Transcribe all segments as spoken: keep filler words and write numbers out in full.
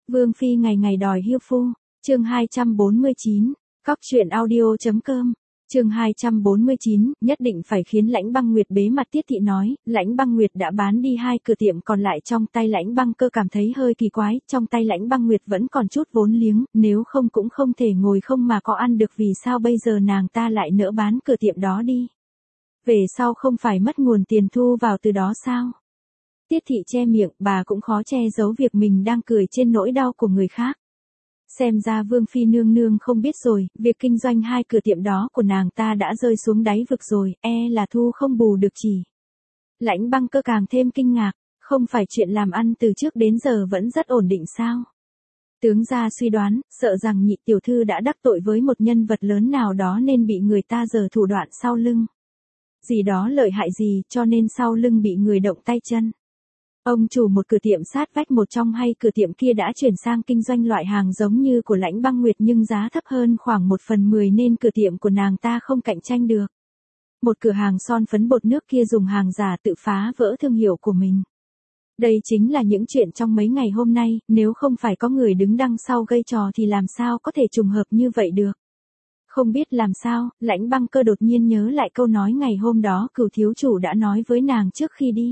Vương Phi ngày ngày đòi hiêu phu, chương hai trăm bốn mươi chín, cóc truyện audio.com, chương hai trăm bốn mươi chín, nhất định phải khiến Lãnh Băng Nguyệt bế mặt. Tiết Thị nói, Lãnh Băng Nguyệt đã bán đi hai cửa tiệm còn lại trong tay Lãnh Băng Cơ cảm thấy hơi kỳ quái, trong tay Lãnh Băng Nguyệt vẫn còn chút vốn liếng, nếu không cũng không thể ngồi không mà có ăn được, vì sao bây giờ nàng ta lại nỡ bán cửa tiệm đó đi? Về sau không phải mất nguồn tiền thu vào từ đó sao? Tiết Thị che miệng, bà cũng khó che giấu việc mình đang cười trên nỗi đau của người khác. Xem ra Vương Phi nương nương không biết rồi, việc kinh doanh hai cửa tiệm đó của nàng ta đã rơi xuống đáy vực rồi, e là thu không bù được chỉ. Lãnh Băng Cơ càng thêm kinh ngạc, không phải chuyện làm ăn từ trước đến giờ vẫn rất ổn định sao? Tướng gia suy đoán, sợ rằng nhị tiểu thư đã đắc tội với một nhân vật lớn nào đó nên bị người ta giở thủ đoạn sau lưng. Gì đó lợi hại gì cho nên sau lưng bị người động tay chân. Ông chủ một cửa tiệm sát vách một trong hai cửa tiệm kia đã chuyển sang kinh doanh loại hàng giống như của Lãnh Băng Nguyệt nhưng giá thấp hơn khoảng một phần mười nên cửa tiệm của nàng ta không cạnh tranh được. Một cửa hàng son phấn bột nước kia dùng hàng giả tự phá vỡ thương hiệu của mình. Đây chính là những chuyện trong mấy ngày hôm nay, nếu không phải có người đứng đằng sau gây trò thì làm sao có thể trùng hợp như vậy được. Không biết làm sao, Lãnh Băng Cơ đột nhiên nhớ lại câu nói ngày hôm đó Cửu thiếu chủ đã nói với nàng trước khi đi.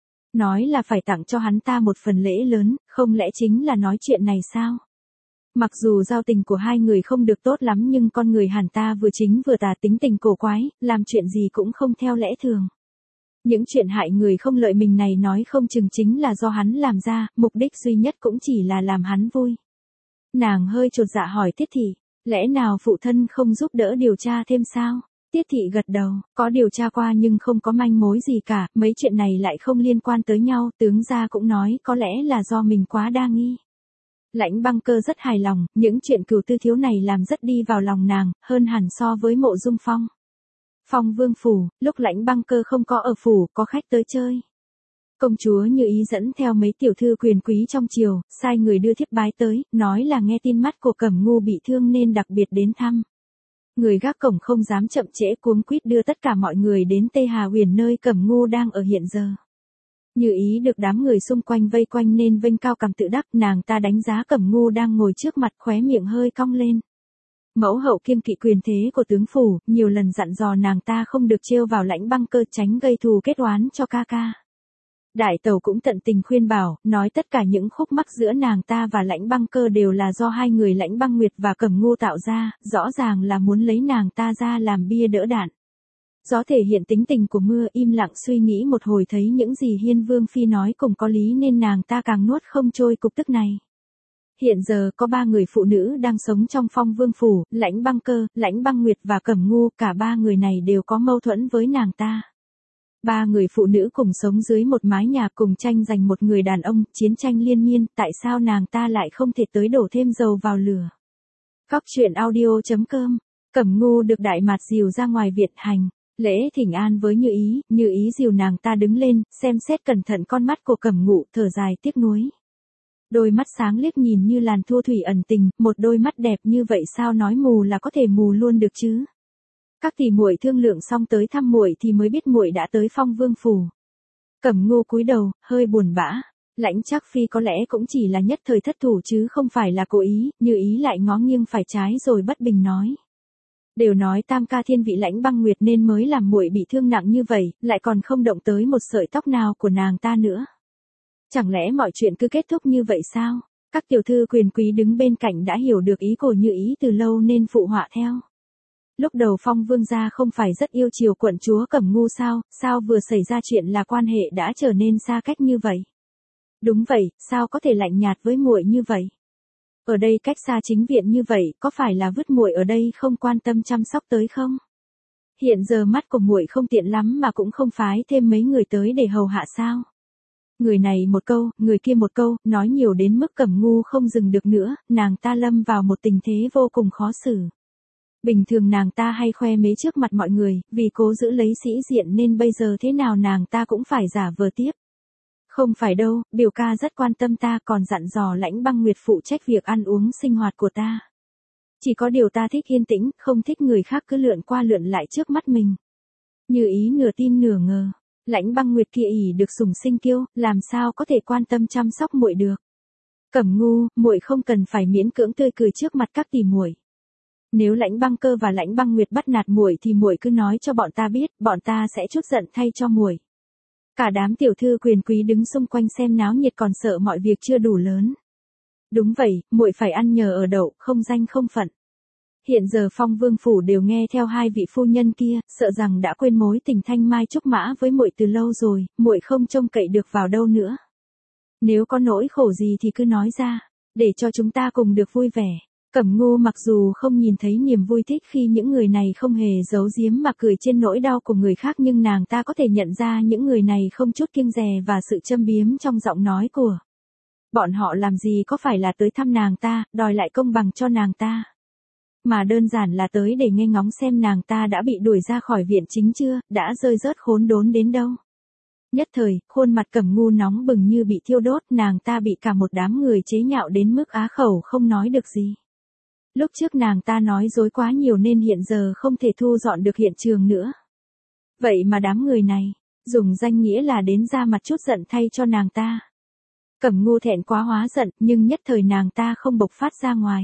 Nói là phải tặng cho hắn ta một phần lễ lớn, không lẽ chính là nói chuyện này sao? Mặc dù giao tình của hai người không được tốt lắm nhưng con người hắn ta vừa chính vừa tà, tính tình cổ quái, làm chuyện gì cũng không theo lẽ thường. Những chuyện hại người không lợi mình này nói không chừng chính là do hắn làm ra, mục đích duy nhất cũng chỉ là làm hắn vui. Nàng hơi chột dạ hỏi Tiết Thị, lẽ nào phụ thân không giúp đỡ điều tra thêm sao? Tiết Thị gật đầu, có điều tra qua nhưng không có manh mối gì cả, mấy chuyện này lại không liên quan tới nhau, tướng gia cũng nói có lẽ là do mình quá đa nghi. Lãnh Băng Cơ rất hài lòng, những chuyện Cửu tư thiếu này làm rất đi vào lòng nàng, hơn hẳn so với Mộ Dung Phong. Phong Vương phủ, lúc Lãnh Băng Cơ không có ở phủ, có khách tới chơi. Công chúa Như Ý dẫn theo mấy tiểu thư quyền quý trong triều, sai người đưa thiếp bái tới, nói là nghe tin mắt của Cẩm Ngu bị thương nên đặc biệt đến thăm. Người gác cổng không dám chậm trễ cuống quýt đưa tất cả mọi người đến Tê Hà Huyền nơi Cẩm Ngu đang ở hiện giờ. Như Ý được đám người xung quanh vây quanh nên vênh cao cằm tự đắc, nàng ta đánh giá Cẩm Ngu đang ngồi trước mặt, khóe miệng hơi cong lên. Mẫu hậu kiêng kỵ quyền thế của tướng phủ, nhiều lần dặn dò nàng ta không được trêu vào Lãnh Băng Cơ tránh gây thù kết oán cho ca ca. Đại tẩu cũng tận tình khuyên bảo, nói tất cả những khúc mắc giữa nàng ta và Lãnh Băng Cơ đều là do hai người Lãnh Băng Nguyệt và Cẩm Ngu tạo ra, rõ ràng là muốn lấy nàng ta ra làm bia đỡ đạn. Gió thể hiện tính tình của mưa, im lặng suy nghĩ một hồi thấy những gì Hiên Vương Phi nói cùng có lý nên nàng ta càng nuốt không trôi cục tức này. Hiện giờ có ba người phụ nữ đang sống trong Phong Vương phủ, Lãnh Băng Cơ, Lãnh Băng Nguyệt và Cẩm Ngu, cả ba người này đều có mâu thuẫn với nàng ta. Ba người phụ nữ cùng sống dưới một mái nhà cùng tranh giành một người đàn ông, chiến tranh liên miên, tại sao nàng ta lại không thể tới đổ thêm dầu vào lửa? Cóc truyện audio.com, Cẩm Ngu được Đại Mạt dìu ra ngoài viện hành, lễ thỉnh an với Như Ý, Như Ý dìu nàng ta đứng lên, xem xét cẩn thận con mắt của Cẩm Ngu, thở dài tiếc nuối. Đôi mắt sáng liếc nhìn như làn thu thủy ẩn tình, một đôi mắt đẹp như vậy sao nói mù là có thể mù luôn được chứ? Các tỷ muội thương lượng xong tới thăm muội thì mới biết muội đã tới Phong Vương phủ. Cẩm Ngu cúi đầu, hơi buồn bã. Lãnh Trác Phi có lẽ cũng chỉ là nhất thời thất thủ chứ không phải là cố ý, Như Ý lại ngó nghiêng phải trái rồi bất bình nói. Đều nói tam ca thiên vị Lãnh Băng Nguyệt nên mới làm muội bị thương nặng như vậy, lại còn không động tới một sợi tóc nào của nàng ta nữa. Chẳng lẽ mọi chuyện cứ kết thúc như vậy sao? Các tiểu thư quyền quý đứng bên cạnh đã hiểu được ý của Như Ý từ lâu nên phụ họa theo. Lúc đầu Phong Vương gia không phải rất yêu chiều quận chúa Cẩm Ngu sao, sao vừa xảy ra chuyện là quan hệ đã trở nên xa cách như vậy? Đúng vậy, sao có thể lạnh nhạt với muội như vậy? Ở đây cách xa chính viện như vậy, có phải là vứt muội ở đây không quan tâm chăm sóc tới không? Hiện giờ mắt của muội không tiện lắm mà cũng không phái thêm mấy người tới để hầu hạ sao? Người này một câu, người kia một câu, nói nhiều đến mức Cẩm Ngu không dừng được nữa, nàng ta lâm vào một tình thế vô cùng khó xử. Bình thường nàng ta hay khoe mẽ trước mặt mọi người, vì cố giữ lấy sĩ diện nên bây giờ thế nào nàng ta cũng phải giả vờ tiếp. Không phải đâu, biểu ca rất quan tâm ta còn dặn dò Lãnh Băng Nguyệt phụ trách việc ăn uống sinh hoạt của ta. Chỉ có điều ta thích yên tĩnh, không thích người khác cứ lượn qua lượn lại trước mắt mình. Như Ý nửa tin nửa ngờ, Lãnh Băng Nguyệt kia ỷ được sủng sinh kiêu, làm sao có thể quan tâm chăm sóc muội được. Cẩm Ngu, muội không cần phải miễn cưỡng tươi cười trước mặt các tỷ muội. Nếu Lãnh Băng Cơ và Lãnh Băng Nguyệt bắt nạt muội thì muội cứ nói cho bọn ta biết, bọn ta sẽ trút giận thay cho muội. Cả đám tiểu thư quyền quý đứng xung quanh xem náo nhiệt còn sợ mọi việc chưa đủ lớn. Đúng vậy, muội phải ăn nhờ ở đậu, không danh không phận. Hiện giờ Phong Vương phủ đều nghe theo hai vị phu nhân kia, sợ rằng đã quên mối tình thanh mai trúc mã với muội từ lâu rồi, muội không trông cậy được vào đâu nữa. Nếu có nỗi khổ gì thì cứ nói ra, để cho chúng ta cùng được vui vẻ. Cẩm Ngu mặc dù không nhìn thấy niềm vui thích khi những người này không hề giấu giếm mà cười trên nỗi đau của người khác, nhưng nàng ta có thể nhận ra những người này không chút kiêng dè và sự châm biếm trong giọng nói của. Bọn họ làm gì có phải là tới thăm nàng ta, đòi lại công bằng cho nàng ta. Mà đơn giản là tới để nghe ngóng xem nàng ta đã bị đuổi ra khỏi viện chính chưa, đã rơi rớt khốn đốn đến đâu. Nhất thời, khuôn mặt Cẩm Ngu nóng bừng như bị thiêu đốt, nàng ta bị cả một đám người chế nhạo đến mức á khẩu không nói được gì. Lúc trước nàng ta nói dối quá nhiều nên hiện giờ không thể thu dọn được hiện trường nữa. Vậy mà đám người này, dùng danh nghĩa là đến ra mặt chút giận thay cho nàng ta. Cẩm Ngu thẹn quá hóa giận, nhưng nhất thời nàng ta không bộc phát ra ngoài.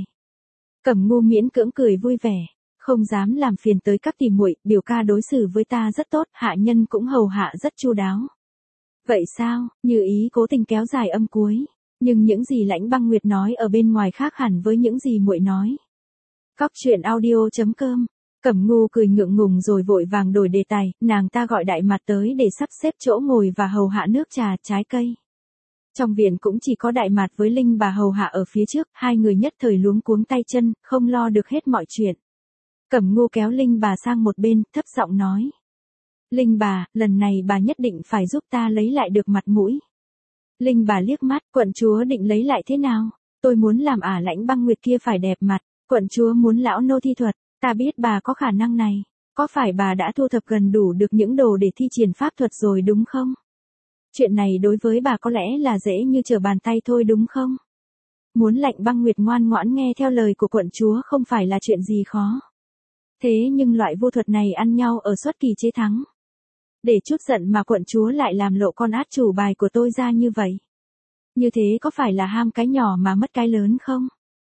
Cẩm Ngu miễn cưỡng cười vui vẻ, không dám làm phiền tới các tỷ muội, biểu ca đối xử với ta rất tốt, hạ nhân cũng hầu hạ rất chu đáo. Vậy sao? Như ý cố tình kéo dài âm cuối, nhưng những gì Lãnh Băng Nguyệt nói ở bên ngoài khác hẳn với những gì muội nói. Cóc truyện audio chấm com. Cẩm Ngu cười ngượng ngùng rồi vội vàng đổi đề tài, nàng ta gọi Đại Mạt tới để sắp xếp chỗ ngồi và hầu hạ nước trà, trái cây. Trong viện cũng chỉ có Đại Mạt với Linh bà hầu hạ ở phía trước, hai người nhất thời luống cuống tay chân, không lo được hết mọi chuyện. Cẩm Ngu kéo Linh bà sang một bên, thấp giọng nói. Linh bà, lần này bà nhất định phải giúp ta lấy lại được mặt mũi. Linh bà liếc mắt, quận chúa định lấy lại thế nào? Tôi muốn làm ả Lãnh Băng Nguyệt kia phải đẹp mặt, quận chúa muốn lão nô thi thuật, ta biết bà có khả năng này. Có phải bà đã thu thập gần đủ được những đồ để thi triển pháp thuật rồi đúng không? Chuyện này đối với bà có lẽ là dễ như trở bàn tay thôi đúng không? Muốn Lãnh Băng Nguyệt ngoan ngoãn nghe theo lời của quận chúa không phải là chuyện gì khó. Thế nhưng loại vô thuật này ăn nhau ở suất kỳ chế thắng. Để chút giận mà quận chúa lại làm lộ con át chủ bài của tôi ra như vậy. Như thế có phải là ham cái nhỏ mà mất cái lớn không?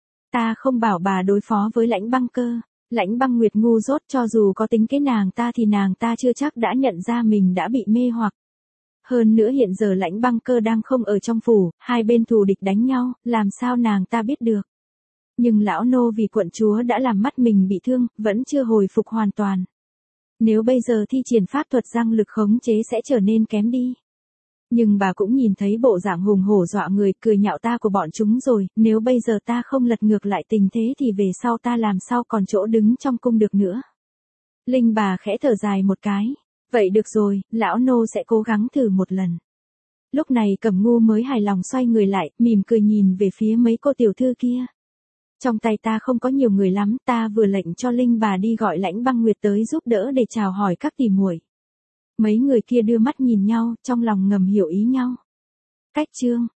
Ta không bảo bà đối phó với Lãnh Băng Cơ. Lãnh Băng Nguyệt ngu dốt, cho dù có tính kế nàng ta thì nàng ta chưa chắc đã nhận ra mình đã bị mê hoặc. Hơn nữa hiện giờ Lãnh Băng Cơ đang không ở trong phủ, hai bên thù địch đánh nhau, làm sao nàng ta biết được. Nhưng lão nô vì quận chúa đã làm mắt mình bị thương, vẫn chưa hồi phục hoàn toàn. Nếu bây giờ thi triển pháp thuật răng lực khống chế sẽ trở nên kém đi. Nhưng bà cũng nhìn thấy bộ dạng hùng hổ dọa người, cười nhạo ta của bọn chúng rồi, nếu bây giờ ta không lật ngược lại tình thế thì về sau ta làm sao còn chỗ đứng trong cung được nữa. Linh bà khẽ thở dài một cái. Vậy được rồi, lão nô sẽ cố gắng thử một lần. Lúc này Cẩm Ngu mới hài lòng xoay người lại, mỉm cười nhìn về phía mấy cô tiểu thư kia. Trong tay ta không có nhiều người lắm, ta vừa lệnh cho Linh bà đi gọi Lãnh Băng Nguyệt tới giúp đỡ để chào hỏi các tỷ muội. Mấy người kia đưa mắt nhìn nhau, trong lòng ngầm hiểu ý nhau. Cách chương